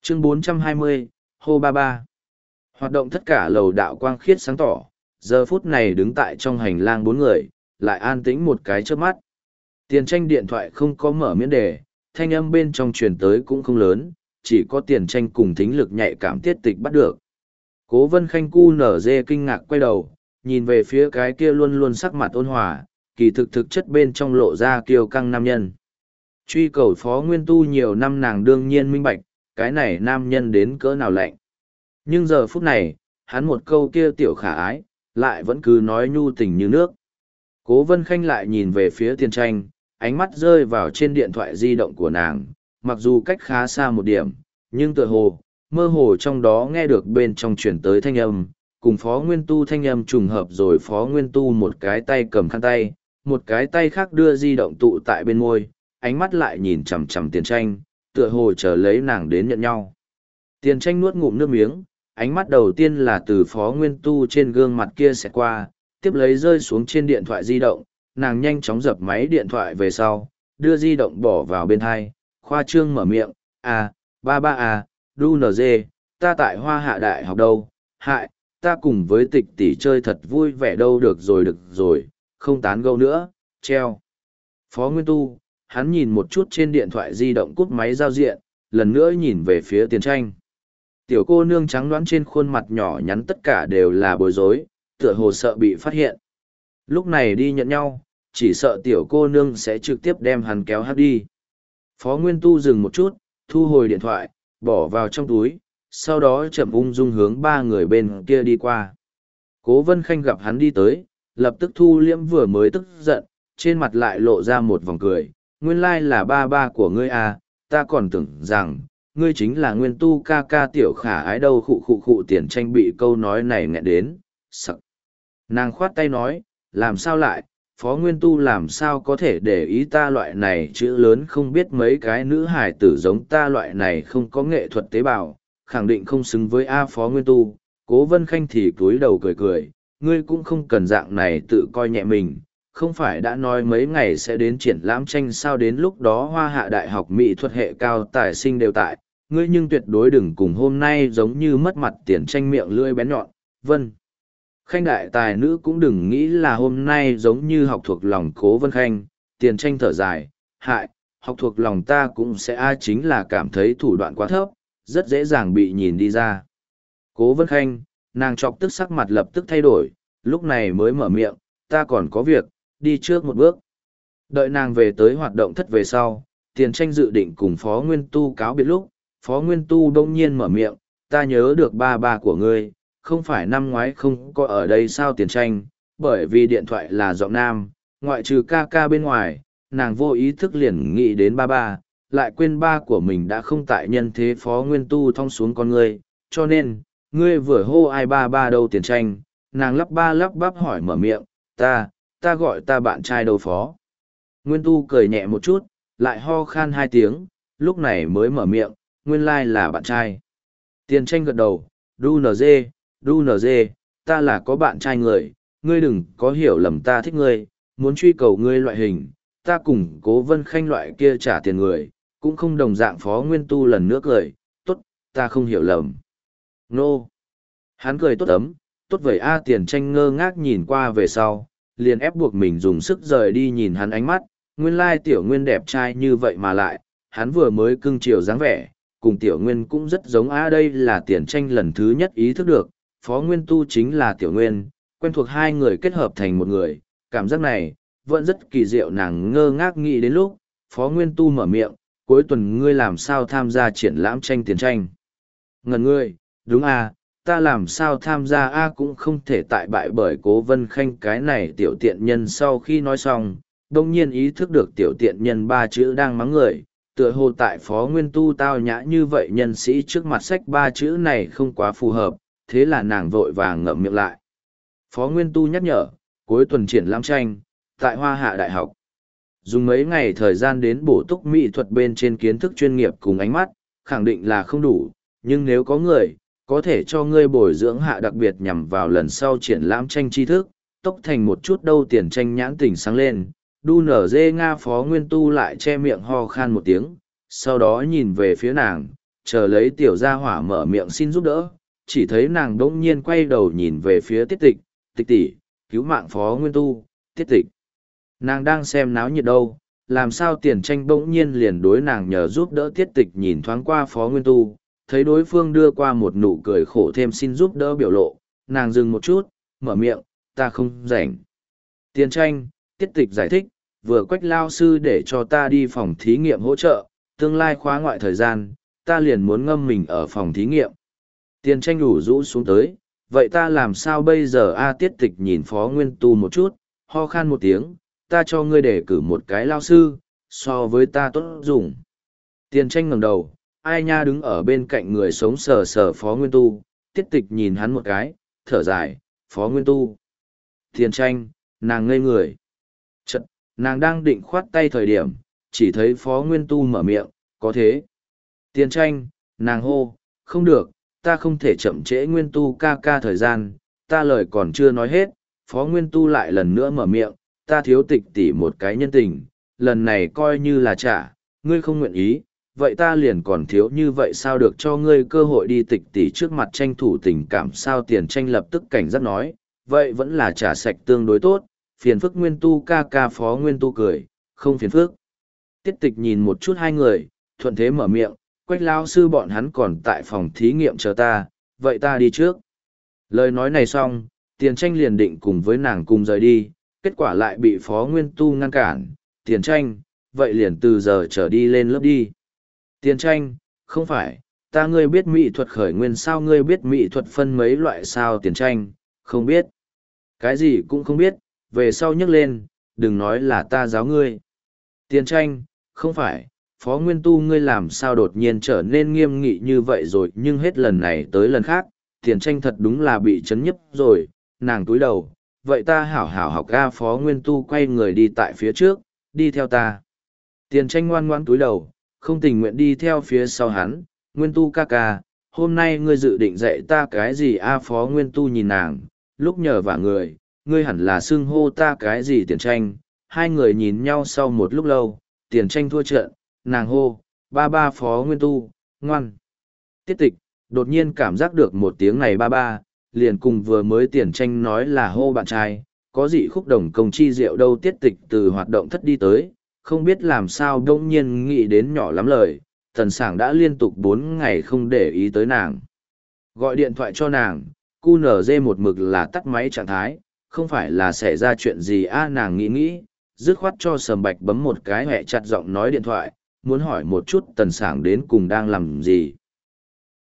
Chương 420, hô ba ba. Hoạt động tất cả lầu đạo quang khiết sáng tỏ, giờ phút này đứng tại trong hành lang bốn người, lại an tĩnh một cái chớp mắt. Tiền tranh điện thoại không có mở miễn đề, thanh âm bên trong truyền tới cũng không lớn, chỉ có tiền tranh cùng thính lực nhạy cảm tiết tịch bắt được. Cố Vân Khanh cu nở dê kinh ngạc quay đầu, nhìn về phía cái kia luôn luôn sắc mặt ôn hòa, kỳ thực thực chất bên trong lộ ra kiêu căng nam nhân. Truy cầu Phó Nguyên Tu nhiều năm nàng đương nhiên minh bạch, cái này nam nhân đến cỡ nào lạnh. Nhưng giờ phút này, hắn một câu kia tiểu khả ái, lại vẫn cứ nói nhu tình như nước. Cố Vân Khanh lại nhìn về phía tiền tranh, ánh mắt rơi vào trên điện thoại di động của nàng, mặc dù cách khá xa một điểm, nhưng tựa hồ, mơ hồ trong đó nghe được bên trong chuyển tới thanh âm, cùng Phó Nguyên Tu thanh âm trùng hợp rồi Phó Nguyên Tu một cái tay cầm khăn tay, một cái tay khác đưa di động tụ tại bên môi, ánh mắt lại nhìn chằm chằm tiền tranh, tựa hồ chờ lấy nàng đến nhận nhau. Tiền tranh nuốt ngụm nước miếng, ánh mắt đầu tiên là từ Phó Nguyên Tu trên gương mặt kia sẽ qua, tiếp lấy rơi xuống trên điện thoại di động, nàng nhanh chóng dập máy điện thoại về sau, đưa di động bỏ vào bên hai, khoa trương mở miệng, ba ba đu nờ dê, ta tại Hoa Hạ Đại học đâu, hại, ta cùng với tịch tỷ chơi thật vui vẻ đâu được rồi, không tán gẫu nữa, treo. Phó Nguyên Tu, hắn nhìn một chút trên điện thoại di động cút máy giao diện, lần nữa nhìn về phía tiền tranh. Tiểu cô nương trắng đoán trên khuôn mặt nhỏ nhắn tất cả đều là bối rối, tựa hồ sợ bị phát hiện. Lúc này đi nhận nhau, chỉ sợ tiểu cô nương sẽ trực tiếp đem hắn kéo hát đi. Phó Nguyên Tu dừng một chút, thu hồi điện thoại, bỏ vào trong túi, sau đó chậm ung dung hướng ba người bên kia đi qua. Cố Vân Khanh gặp hắn đi tới, lập tức thu liễm vừa mới tức giận, trên mặt lại lộ ra một vòng cười. Nguyên lai là ba ba của ngươi à, ta còn tưởng rằng, ngươi chính là Nguyên Tu ca ca tiểu khả ái đâu khụ tiền tranh bị câu nói này nghẹn đến, sặc. Nàng khoát tay nói, làm sao lại, Phó Nguyên Tu làm sao có thể để ý ta loại này chữ lớn không biết mấy cái nữ hài tử giống ta loại này không có nghệ thuật tế bào, khẳng định không xứng với A Phó Nguyên Tu. Cố Vân Khanh thì cúi đầu cười, ngươi cũng không cần dạng này tự coi nhẹ mình, không phải đã nói mấy ngày sẽ đến triển lãm tranh sao đến lúc đó Hoa Hạ Đại học Mỹ thuật hệ cao tài sinh đều tại, ngươi nhưng tuyệt đối đừng cùng hôm nay giống như mất mặt tiền tranh miệng lưỡi bén nhọn, Vân. Khanh đại tài nữ cũng đừng nghĩ là hôm nay giống như học thuộc lòng Cố Vân Khanh, tiền tranh thở dài, hại, học thuộc lòng ta cũng sẽ chính là cảm thấy thủ đoạn quá thấp, rất dễ dàng bị nhìn đi ra. Cố Vân Khanh, nàng chọc tức sắc mặt lập tức thay đổi, lúc này mới mở miệng, ta còn có việc, đi trước một bước. Đợi nàng về tới hoạt động thất về sau, tiền tranh dự định cùng Phó Nguyên Tu cáo biệt lúc, Phó Nguyên Tu đông nhiên mở miệng, ta nhớ được ba ba của ngươi, không phải năm ngoái không có ở đây sao tiền tranh, bởi vì điện thoại là giọng nam, ngoại trừ ca ca bên ngoài, nàng vô ý thức liền nghĩ đến ba ba, lại quên ba của mình đã không tại nhân thế. Phó Nguyên Tu thong xuống con ngươi, cho nên, ngươi vừa hô ai ba ba đâu tiền tranh, nàng lắp bắp hỏi mở miệng, ta gọi ta bạn trai đâu Phó. Nguyên Tu cười nhẹ một chút, lại ho khan 2 tiếng, lúc này mới mở miệng, nguyên lai là bạn trai. Tiền tranh gật đầu, đu nờ dê, ta là có bạn trai người, ngươi đừng có hiểu lầm ta thích ngươi, muốn truy cầu ngươi loại hình, ta cùng Cố Vân Khanh loại kia trả tiền người, cũng không đồng dạng. Phó Nguyên Tu lần nữa cười, tốt, ta không hiểu lầm. Nô. Hắn cười tốt ấm, tốt vậy tiền tranh ngơ ngác nhìn qua về sau, liền ép buộc mình dùng sức rời đi nhìn hắn ánh mắt, nguyên lai tiểu Nguyên đẹp trai như vậy mà lại, hắn vừa mới cưng chiều dáng vẻ, cùng tiểu Nguyên cũng rất giống đây là tiền tranh lần thứ nhất ý thức được, Phó Nguyên Tu chính là tiểu Nguyên, quen thuộc hai người kết hợp thành một người, cảm giác này, vẫn rất kỳ diệu. Nàng ngơ ngác nghĩ đến lúc, Phó Nguyên Tu mở miệng, cuối tuần ngươi làm sao tham gia triển lãm tranh tiền tranh. Ngần ngươi, đúng ta làm sao tham gia cũng không thể tại bại bởi Cố Vân Khanh cái này tiểu tiện nhân. Sau khi nói xong, đông nhiên ý thức được tiểu tiện nhân 3 chữ đang mắng người, tựa hồ tại Phó Nguyên Tu tao nhã như vậy nhân sĩ trước mặt sách 3 chữ này không quá phù hợp, thế là nàng vội vàng ngậm miệng lại. Phó Nguyên Tu nhắc nhở, cuối tuần triển lãm tranh, tại Hoa Hạ Đại học. Dùng mấy ngày thời gian đến bổ túc mỹ thuật bên trên kiến thức chuyên nghiệp cùng ánh mắt, khẳng định là không đủ, nhưng nếu có người, có thể cho ngươi bồi dưỡng hạ đặc biệt nhằm vào lần sau triển lãm tranh tri thức, tốc thành một chút đâu. Tiền tranh nhãn tỉnh sáng lên, đu nở dê Nga. Phó Nguyên Tu lại che miệng ho khan một tiếng, sau đó nhìn về phía nàng, chờ lấy tiểu gia hỏa mở miệng xin giúp đỡ, chỉ thấy nàng đỗng nhiên quay đầu nhìn về phía tiết tịch, tịch tỷ, cứu mạng Phó Nguyên Tu, tiết tịch. Nàng đang xem náo nhiệt đâu, làm sao Tiền Tranh bỗng nhiên liền đối nàng nhờ giúp đỡ tiết tịch, nhìn thoáng qua Phó Nguyên Tu, thấy đối phương đưa qua một nụ cười khổ thêm xin giúp đỡ biểu lộ, nàng dừng một chút, mở miệng, ta không rảnh. Tiền Tranh, tiết tịch giải thích, vừa Quách lao sư để cho ta đi phòng thí nghiệm hỗ trợ, tương lai khóa ngoại thời gian, ta liền muốn ngâm mình ở phòng thí nghiệm. Tiền Tranh ủ rũ xuống tới, vậy ta làm sao bây giờ a? Tiết tịch nhìn Phó Nguyên Tu một chút, ho khan một tiếng, ta cho ngươi để cử một cái lao sư, so với ta tốt dùng. Tiền Tranh ngẩng đầu, ai nha đứng ở bên cạnh người sống sờ sờ Phó Nguyên Tu, tiết tịch nhìn hắn một cái, thở dài, Phó Nguyên Tu. Tiền Tranh, nàng ngây người. Chật, nàng đang định khoát tay thời điểm, chỉ thấy Phó Nguyên Tu mở miệng, có thế. Tiền Tranh, nàng hô, không được, ta không thể chậm trễ Nguyên Tu ca ca thời gian, ta lời còn chưa nói hết, Phó Nguyên Tu lại lần nữa mở miệng, ta thiếu tịch tỷ một cái nhân tình, lần này coi như là trả, ngươi không nguyện ý, vậy ta liền còn thiếu như vậy sao được cho ngươi cơ hội đi tịch tỷ trước mặt tranh thủ tình cảm sao? Tiền Tranh lập tức cảnh giác nói, vậy vẫn là trả sạch tương đối tốt, phiền phức Nguyên Tu ca ca. Phó Nguyên Tu cười, không phiền phức. Tiết tịch nhìn một chút hai người, thuận thế mở miệng, Quách lao sư bọn hắn còn tại phòng thí nghiệm chờ ta, vậy ta đi trước. Lời nói này xong, Tiền Tranh liền định cùng với nàng cùng rời đi, kết quả lại bị Phó Nguyên Tu ngăn cản. Tiền Tranh, vậy liền từ giờ trở đi lên lớp đi. Tiền Tranh, không phải, ta ngươi biết mỹ thuật khởi nguyên sao? Ngươi biết mỹ thuật phân mấy loại sao? Tiền Tranh, không biết. Cái gì cũng không biết, về sau nhắc lên, đừng nói là ta giáo ngươi. Tiền Tranh, không phải, Phó Nguyên Tu ngươi làm sao đột nhiên trở nên nghiêm nghị như vậy rồi? Nhưng hết lần này tới lần khác, Tiền Tranh thật đúng là bị chấn nhấp rồi, nàng túi đầu, vậy ta hảo hảo học ga. Phó Nguyên Tu quay người đi tại phía trước, đi theo ta. Tiền Tranh ngoan ngoan túi đầu, không tình nguyện đi theo phía sau hắn. Nguyên Tu ca ca, hôm nay ngươi dự định dạy ta cái gì a? Phó Nguyên Tu nhìn nàng, lúc nhờ vả người, ngươi hẳn là xưng hô ta cái gì? Tiền Tranh. Hai người nhìn nhau sau một lúc lâu, Tiền Tranh thua trận, nàng hô, ba ba. Phó Nguyên Tu, ngoan. Tiết tịch, đột nhiên cảm giác được một tiếng này ba ba, liền cùng vừa mới Tiền Tranh nói là hô bạn trai, có dị khúc đồng công chi diệu đâu. Tiết tịch từ hoạt động thất đi tới, không biết làm sao đông nhiên nghĩ đến nhỏ lắm lời, Tần Sảng đã liên tục 4 ngày không để ý tới nàng. Gọi điện thoại cho nàng, QNZ một mực là tắt máy trạng thái, không phải là xảy ra chuyện gì a? Nàng nghĩ, dứt khoát cho Sầm Bạch bấm một cái hẹ chặt giọng nói điện thoại, muốn hỏi một chút Tần Sảng đến cùng đang làm gì.